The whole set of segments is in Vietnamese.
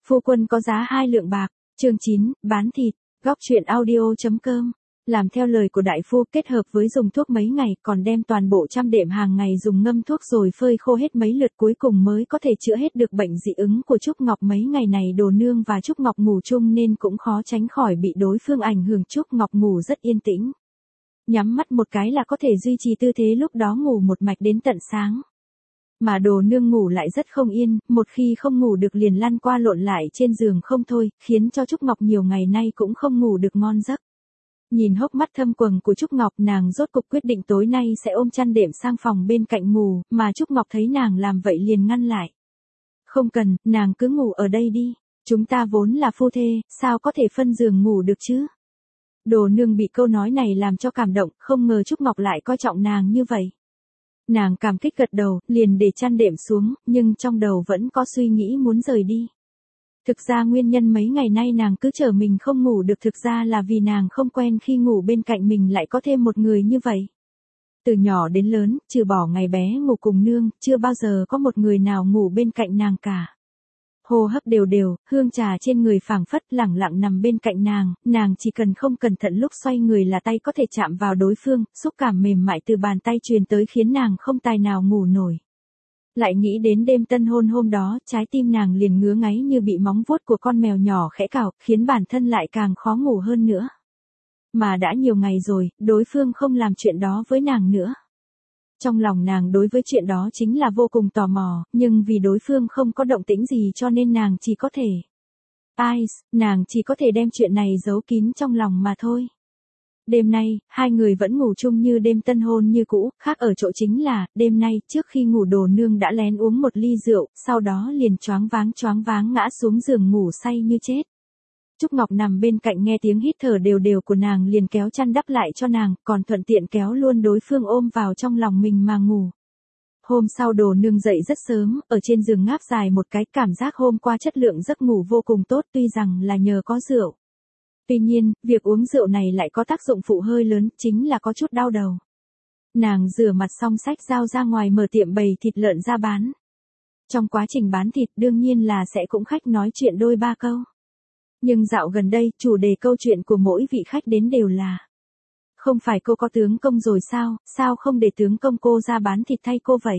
Phu quân có giá 2 lượng bạc. Chương 9, bán thịt. Góc truyện audio.com. Làm theo lời của đại phu kết hợp với dùng thuốc mấy ngày, còn đem toàn bộ trăm đệm hàng ngày dùng ngâm thuốc rồi phơi khô hết mấy lượt cuối cùng mới có thể chữa hết được bệnh dị ứng của Trúc Ngọc. Mấy ngày này Đồ Nương và Trúc Ngọc ngủ chung nên cũng khó tránh khỏi bị đối phương ảnh hưởng. Trúc Ngọc ngủ rất yên tĩnh. Nhắm mắt một cái là có thể duy trì tư thế lúc đó ngủ một mạch đến tận sáng. Mà Đồ Nương ngủ lại rất không yên, một khi không ngủ được liền lăn qua lộn lại trên giường không thôi, khiến cho Trúc Ngọc nhiều ngày nay cũng không ngủ được ngon giấc. Nhìn hốc mắt thâm quầng của Trúc Ngọc, nàng rốt cục quyết định tối nay sẽ ôm chăn đệm sang phòng bên cạnh ngủ, mà Trúc Ngọc thấy nàng làm vậy liền ngăn lại. Không cần, nàng cứ ngủ ở đây đi, chúng ta vốn là phu thê, sao có thể phân giường ngủ được chứ? Đồ Nương bị câu nói này làm cho cảm động, không ngờ Trúc Ngọc lại coi trọng nàng như vậy. Nàng cảm kích gật đầu, liền để chăn đệm xuống, nhưng trong đầu vẫn có suy nghĩ muốn rời đi. Thực ra nguyên nhân mấy ngày nay nàng cứ chờ mình không ngủ được thực ra là vì nàng không quen khi ngủ bên cạnh mình lại có thêm một người như vậy. Từ nhỏ đến lớn, trừ bỏ ngày bé ngủ cùng nương, chưa bao giờ có một người nào ngủ bên cạnh nàng cả. Hô hấp đều đều, hương trà trên người phảng phất lẳng lặng nằm bên cạnh nàng chỉ cần không cẩn thận lúc xoay người là tay có thể chạm vào đối phương, xúc cảm mềm mại từ bàn tay truyền tới khiến nàng không tài nào ngủ nổi. Lại nghĩ đến đêm tân hôn hôm đó, trái tim nàng liền ngứa ngáy như bị móng vuốt của con mèo nhỏ khẽ cào, khiến bản thân lại càng khó ngủ hơn nữa. Mà đã nhiều ngày rồi, đối phương không làm chuyện đó với nàng nữa. Trong lòng nàng đối với chuyện đó chính là vô cùng tò mò, nhưng vì đối phương không có động tĩnh gì cho nên nàng chỉ có thể... nàng chỉ có thể đem chuyện này giấu kín trong lòng mà thôi. Đêm nay, hai người vẫn ngủ chung như đêm tân hôn như cũ, khác ở chỗ chính là, đêm nay, trước khi ngủ Đồ Nương đã lén uống một ly rượu, sau đó liền choáng váng ngã xuống giường ngủ say như chết. Trúc Ngọc nằm bên cạnh nghe tiếng hít thở đều đều của nàng liền kéo chăn đắp lại cho nàng, còn thuận tiện kéo luôn đối phương ôm vào trong lòng mình mà ngủ. Hôm sau Đồ Nương dậy rất sớm, ở trên giường ngáp dài một cái, cảm giác hôm qua chất lượng giấc ngủ vô cùng tốt tuy rằng là nhờ có rượu. Tuy nhiên, việc uống rượu này lại có tác dụng phụ hơi lớn, chính là có chút đau đầu. Nàng rửa mặt xong xách dao ra ngoài mở tiệm bày thịt lợn ra bán. Trong quá trình bán thịt đương nhiên là sẽ cũng khách nói chuyện đôi ba câu. Nhưng dạo gần đây, chủ đề câu chuyện của mỗi vị khách đến đều là: không phải cô có tướng công rồi sao không để tướng công cô ra bán thịt thay cô vậy?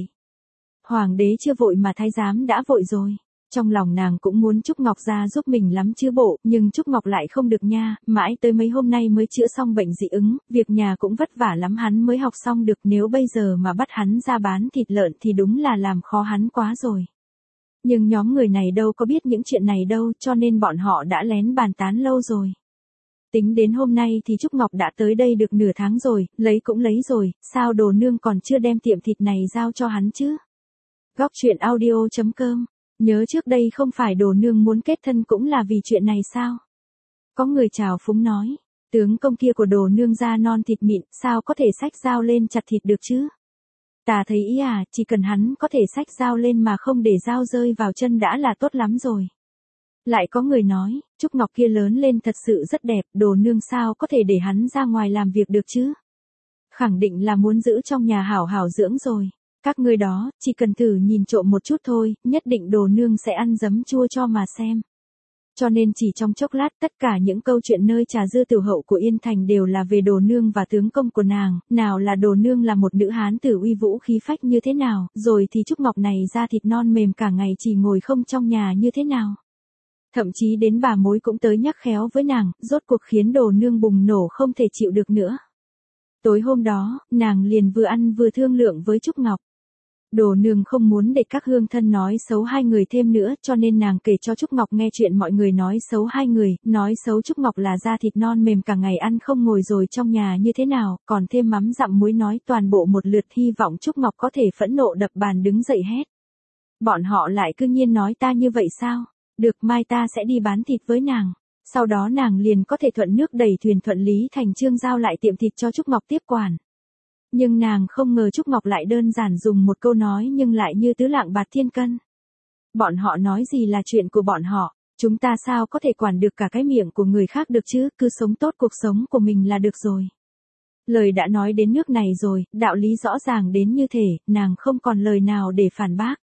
Hoàng đế chưa vội mà thái giám đã vội rồi. Trong lòng nàng cũng muốn Trúc Ngọc ra giúp mình lắm chứ bộ, nhưng Trúc Ngọc lại không được nha, mãi tới mấy hôm nay mới chữa xong bệnh dị ứng, việc nhà cũng vất vả lắm hắn mới học xong được, nếu bây giờ mà bắt hắn ra bán thịt lợn thì đúng là làm khó hắn quá rồi. Nhưng nhóm người này đâu có biết những chuyện này đâu, cho nên bọn họ đã lén bàn tán lâu rồi. Tính đến hôm nay thì Trúc Ngọc đã tới đây được nửa tháng rồi, lấy cũng lấy rồi, sao Đồ Nương còn chưa đem tiệm thịt này giao cho hắn chứ? Góc truyện audio.com. Nhớ trước đây không phải Đồ Nương muốn kết thân cũng là vì chuyện này sao? Có người chào phúng nói, tướng công kia của Đồ Nương da non thịt mịn, sao có thể xách dao lên chặt thịt được chứ? Ta thấy ý chỉ cần hắn có thể xách dao lên mà không để dao rơi vào chân đã là tốt lắm rồi. Lại có người nói, Trúc Ngọc kia lớn lên thật sự rất đẹp, Đồ Nương sao có thể để hắn ra ngoài làm việc được chứ? Khẳng định là muốn giữ trong nhà hảo hảo dưỡng rồi. Các ngươi đó, chỉ cần thử nhìn trộm một chút thôi, nhất định Đồ Nương sẽ ăn giấm chua cho mà xem. Cho nên chỉ trong chốc lát tất cả những câu chuyện nơi trà dư tiểu hậu của Yên Thành đều là về Đồ Nương và tướng công của nàng, nào là Đồ Nương là một nữ hán tử uy vũ khí phách như thế nào, rồi thì Trúc Ngọc này da thịt non mềm cả ngày chỉ ngồi không trong nhà như thế nào. Thậm chí đến bà mối cũng tới nhắc khéo với nàng, rốt cuộc khiến Đồ Nương bùng nổ không thể chịu được nữa. Tối hôm đó, nàng liền vừa ăn vừa thương lượng với Trúc Ngọc. Đồ Nương không muốn để các hương thân nói xấu hai người thêm nữa cho nên nàng kể cho Trúc Ngọc nghe chuyện mọi người nói xấu hai người, nói xấu Trúc Ngọc là da thịt non mềm cả ngày ăn không ngồi rồi trong nhà như thế nào, còn thêm mắm dặm muối nói toàn bộ một lượt, hy vọng Trúc Ngọc có thể phẫn nộ đập bàn đứng dậy hét. Bọn họ lại cứ nhiên nói ta như vậy sao? Được, mai ta sẽ đi bán thịt với nàng. Sau đó nàng liền có thể thuận nước đẩy thuyền thuận lý thành chương giao lại tiệm thịt cho Trúc Ngọc tiếp quản. Nhưng nàng không ngờ Trúc Ngọc lại đơn giản dùng một câu nói nhưng lại như tứ lạng bạt thiên cân. Bọn họ nói gì là chuyện của bọn họ, chúng ta sao có thể quản được cả cái miệng của người khác được chứ, cứ sống tốt cuộc sống của mình là được rồi. Lời đã nói đến nước này rồi, đạo lý rõ ràng đến như thể, nàng không còn lời nào để phản bác.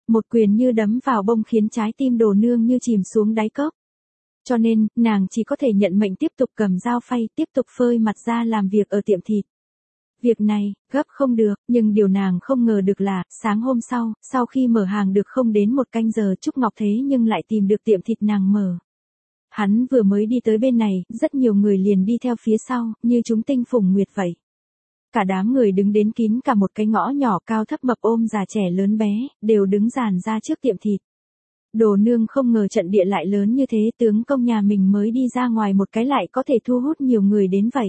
Một quyền như đấm vào bông khiến trái tim Đồ Nương như chìm xuống đáy cốc. Cho nên, nàng chỉ có thể nhận mệnh tiếp tục cầm dao phay, tiếp tục phơi mặt ra làm việc ở tiệm thịt. Việc này, gấp không được, nhưng điều nàng không ngờ được là, sáng hôm sau khi mở hàng được không đến một canh giờ Trúc Ngọc thế nhưng lại tìm được tiệm thịt nàng mở. Hắn vừa mới đi tới bên này, rất nhiều người liền đi theo phía sau, như chúng tinh phùng nguyệt vậy. Cả đám người đứng đến kín cả một cái ngõ nhỏ cao thấp mập ôm già trẻ lớn bé, đều đứng dàn ra trước tiệm thịt. Đồ Nương không ngờ trận địa lại lớn như thế, tướng công nhà mình mới đi ra ngoài một cái lại có thể thu hút nhiều người đến vậy.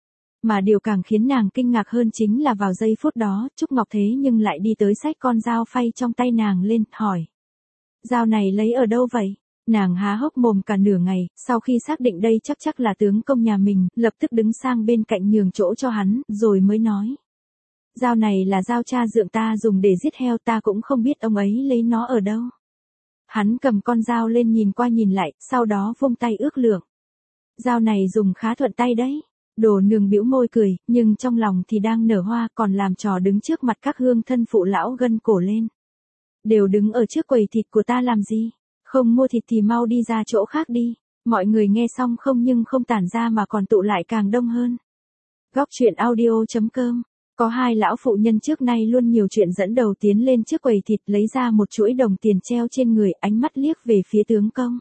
Mà điều càng khiến nàng kinh ngạc hơn chính là vào giây phút đó, Trúc Ngọc thế nhưng lại đi tới xách con dao phay trong tay nàng lên, hỏi. Dao này lấy ở đâu vậy? Nàng há hốc mồm cả nửa ngày, sau khi xác định đây chắc là tướng công nhà mình, lập tức đứng sang bên cạnh nhường chỗ cho hắn, rồi mới nói. Dao này là dao cha dượng ta dùng để giết heo, ta cũng không biết ông ấy lấy nó ở đâu. Hắn cầm con dao lên nhìn qua nhìn lại, sau đó vung tay ước lượng. Dao này dùng khá thuận tay đấy. Đồ Nương bĩu môi cười, nhưng trong lòng thì đang nở hoa, còn làm trò đứng trước mặt các hương thân phụ lão gân cổ lên. Đều đứng ở trước quầy thịt của ta làm gì? Không mua thịt thì mau đi ra chỗ khác đi. Mọi người nghe xong không nhưng không tản ra mà còn tụ lại càng đông hơn. Góc truyện audio.com. Có hai lão phụ nhân trước nay luôn nhiều chuyện dẫn đầu tiến lên trước quầy thịt, lấy ra một chuỗi đồng tiền treo trên người, ánh mắt liếc về phía tướng công.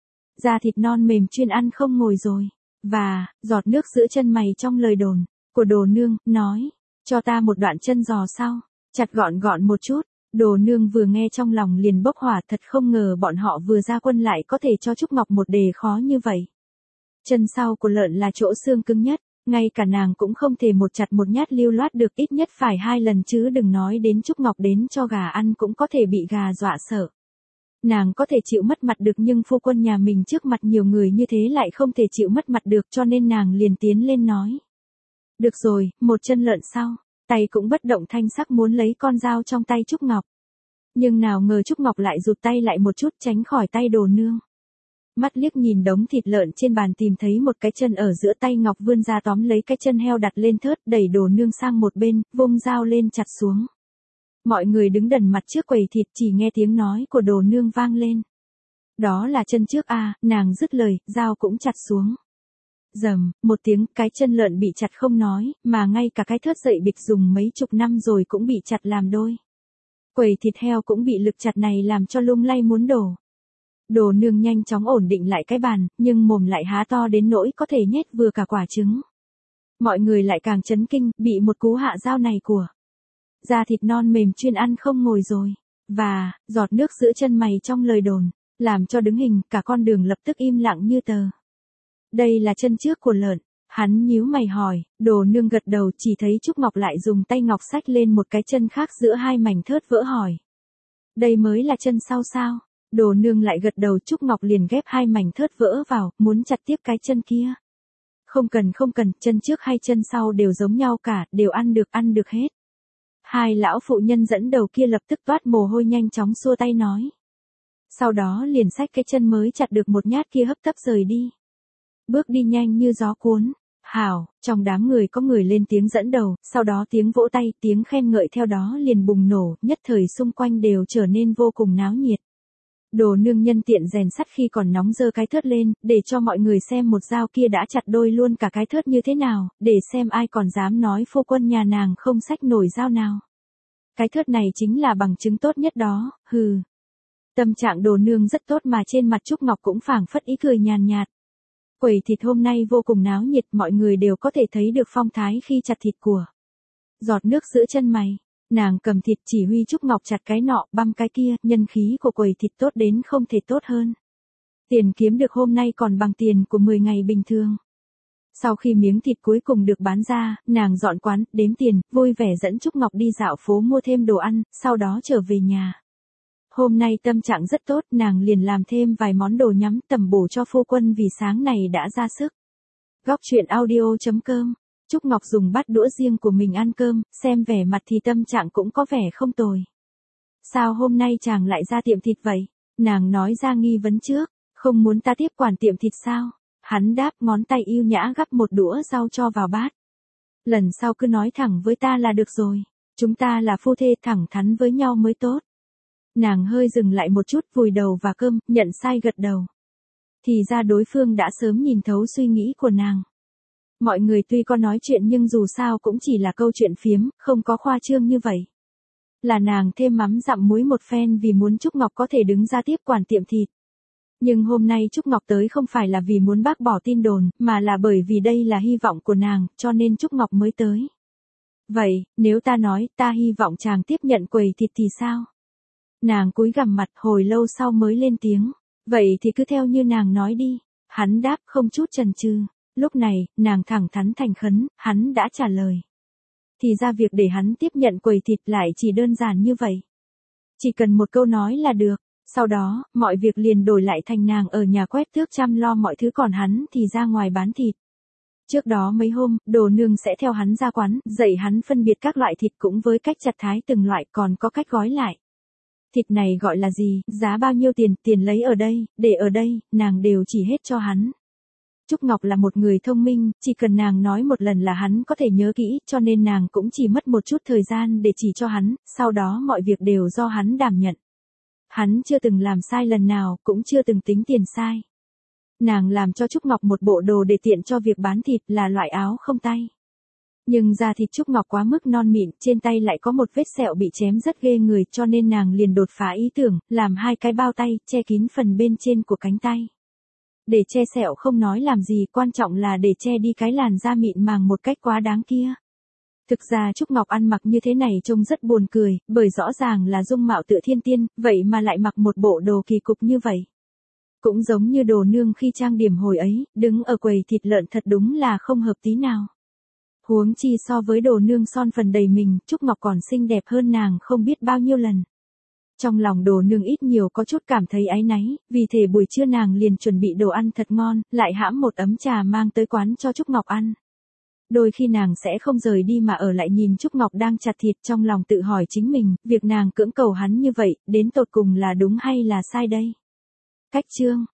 Da thịt non mềm chuyên ăn không ngồi rồi. Và, giọt nước giữa chân mày trong lời đồn của Đồ Nương, nói. Cho ta một đoạn chân giò sau. Chặt gọn một chút. Đồ Nương vừa nghe trong lòng liền bốc hỏa, thật không ngờ bọn họ vừa ra quân lại có thể cho Trúc Ngọc một đề khó như vậy. Chân sau của lợn là chỗ xương cứng nhất, ngay cả nàng cũng không thể một chặt một nhát lưu loát được, ít nhất phải 2 lần chứ đừng nói đến Trúc Ngọc đến cho gà ăn cũng có thể bị gà dọa sợ. Nàng có thể chịu mất mặt được nhưng phu quân nhà mình trước mặt nhiều người như thế lại không thể chịu mất mặt được, cho nên nàng liền tiến lên nói. Được rồi, một chân lợn sau. Tay cũng bất động thanh sắc muốn lấy con dao trong tay Trúc Ngọc. Nhưng nào ngờ Trúc Ngọc lại rụt tay lại một chút tránh khỏi tay Đồ Nương. Mắt liếc nhìn đống thịt lợn trên bàn tìm thấy một cái chân ở giữa tay Ngọc vươn ra tóm lấy cái chân heo đặt lên thớt, đẩy Đồ Nương sang một bên, vung dao lên chặt xuống. Mọi người đứng đần mặt trước quầy thịt chỉ nghe tiếng nói của Đồ Nương vang lên. Đó là chân trước a, nàng dứt lời, dao cũng chặt xuống. Rầm, một tiếng, cái chân lợn bị chặt không nói, mà ngay cả cái thớt dậy bịch dùng mấy chục năm rồi cũng bị chặt làm đôi. Quầy thịt heo cũng bị lực chặt này làm cho lung lay muốn đổ. Đồ Nương nhanh chóng ổn định lại cái bàn, nhưng mồm lại há to đến nỗi có thể nhét vừa cả quả trứng. Mọi người lại càng chấn kinh, bị một cú hạ dao này của. Da thịt non mềm chuyên ăn không ngồi rồi. Và, giọt nước giữa chân mày trong lời đồn, làm cho đứng hình, cả con đường lập tức im lặng như tờ. Đây là chân trước của lợn. Hắn nhíu mày hỏi, Đồ Nương gật đầu, chỉ thấy Trúc Ngọc lại dùng tay ngọc xách lên một cái chân khác giữa hai mảnh thớt vỡ, hỏi. Đây mới là chân sau sao? Đồ Nương lại gật đầu, Trúc Ngọc liền ghép hai mảnh thớt vỡ vào, muốn chặt tiếp cái chân kia. Không cần, chân trước hay chân sau đều giống nhau cả, đều ăn được hết. Hai lão phụ nhân dẫn đầu kia lập tức toát mồ hôi nhanh chóng xua tay nói. Sau đó liền xách cái chân mới chặt được một nhát kia hấp tấp rời đi. Bước đi nhanh như gió cuốn. Hảo, trong đám người có người lên tiếng dẫn đầu, sau đó tiếng vỗ tay, tiếng khen ngợi theo đó liền bùng nổ, nhất thời xung quanh đều trở nên vô cùng náo nhiệt. Đồ Nương nhân tiện rèn sắt khi còn nóng giơ cái thớt lên, để cho mọi người xem một dao kia đã chặt đôi luôn cả cái thớt như thế nào, để xem ai còn dám nói phu quân nhà nàng không xách nổi dao nào. Cái thớt này chính là bằng chứng tốt nhất đó, hừ. Tâm trạng Đồ Nương rất tốt mà trên mặt Trúc Ngọc cũng phảng phất ý cười nhàn nhạt. Quầy thịt hôm nay vô cùng náo nhiệt, mọi người đều có thể thấy được phong thái khi chặt thịt của. Giọt nước giữa chân mày, nàng cầm thịt chỉ huy Trúc Ngọc chặt cái nọ băm cái kia, nhân khí của quầy thịt tốt đến không thể tốt hơn. Tiền kiếm được hôm nay còn bằng tiền của 10 ngày bình thường. Sau khi miếng thịt cuối cùng được bán ra, nàng dọn quán, đếm tiền, vui vẻ dẫn Trúc Ngọc đi dạo phố mua thêm đồ ăn, sau đó trở về nhà. Hôm nay tâm trạng rất tốt, nàng liền làm thêm vài món đồ nhắm tầm bổ cho phu quân vì sáng này đã ra sức. Góc truyện audio.com. Trúc Ngọc dùng bát đũa riêng của mình ăn cơm, xem vẻ mặt thì tâm trạng cũng có vẻ không tồi. Sao hôm nay chàng lại ra tiệm thịt vậy? Nàng nói ra nghi vấn trước, không muốn ta tiếp quản tiệm thịt sao? Hắn đáp, ngón tay yêu nhã gắp một đũa rau cho vào bát. Lần sau cứ nói thẳng với ta là được rồi. Chúng ta là phu thê, thẳng thắn với nhau mới tốt. Nàng hơi dừng lại một chút, vùi đầu vào cơm, nhận sai gật đầu. Thì ra đối phương đã sớm nhìn thấu suy nghĩ của nàng. Mọi người tuy có nói chuyện nhưng dù sao cũng chỉ là câu chuyện phiếm, không có khoa trương như vậy. Là nàng thêm mắm dặm muối một phen vì muốn Trúc Ngọc có thể đứng ra tiếp quản tiệm thịt. Nhưng hôm nay Trúc Ngọc tới không phải là vì muốn bác bỏ tin đồn, mà là bởi vì đây là hy vọng của nàng, cho nên Trúc Ngọc mới tới. Vậy, nếu ta nói, ta hy vọng chàng tiếp nhận quầy thịt thì sao? Nàng cúi gằm mặt, hồi lâu sau mới lên tiếng. Vậy thì cứ theo như nàng nói đi. Hắn đáp không chút chần chừ. Lúc này, nàng thẳng thắn thành khẩn, hắn đã trả lời. Thì ra việc để hắn tiếp nhận quầy thịt lại chỉ đơn giản như vậy. Chỉ cần một câu nói là được. Sau đó, mọi việc liền đổi lại thành nàng ở nhà quét tước chăm lo mọi thứ, còn hắn thì ra ngoài bán thịt. Trước đó mấy hôm, Đồ Nương sẽ theo hắn ra quán, dạy hắn phân biệt các loại thịt cũng với cách chặt thái từng loại, còn có cách gói lại. Thịt này gọi là gì, giá bao nhiêu tiền, tiền lấy ở đây, để ở đây, nàng đều chỉ hết cho hắn. Trúc Ngọc là một người thông minh, chỉ cần nàng nói một lần là hắn có thể nhớ kỹ, cho nên nàng cũng chỉ mất một chút thời gian để chỉ cho hắn, sau đó mọi việc đều do hắn đảm nhận. Hắn chưa từng làm sai lần nào, cũng chưa từng tính tiền sai. Nàng làm cho Trúc Ngọc một bộ đồ để tiện cho việc bán thịt, là loại áo không tay. Nhưng da thịt Trúc Ngọc quá mức non mịn, trên tay lại có một vết sẹo bị chém rất ghê người, cho nên nàng liền đột phá ý tưởng, làm 2 cái bao tay, che kín phần bên trên của cánh tay. Để che sẹo không nói làm gì, quan trọng là để che đi cái làn da mịn màng một cách quá đáng kia. Thực ra Trúc Ngọc ăn mặc như thế này trông rất buồn cười, bởi rõ ràng là dung mạo tựa thiên tiên, vậy mà lại mặc một bộ đồ kỳ cục như vậy. Cũng giống như Đồ Nương khi trang điểm hồi ấy, đứng ở quầy thịt lợn thật đúng là không hợp tí nào. Huống chi so với Đồ Nương son phần đầy mình, Trúc Ngọc còn xinh đẹp hơn nàng không biết bao nhiêu lần. Trong lòng Đồ Nương ít nhiều có chút cảm thấy áy náy, vì thế buổi trưa nàng liền chuẩn bị đồ ăn thật ngon, lại hãm một ấm trà mang tới quán cho Trúc Ngọc ăn. Đôi khi nàng sẽ không rời đi mà ở lại nhìn Trúc Ngọc đang chặt thịt, trong lòng tự hỏi chính mình, việc nàng cưỡng cầu hắn như vậy, đến tột cùng là đúng hay là sai đây? Cách chương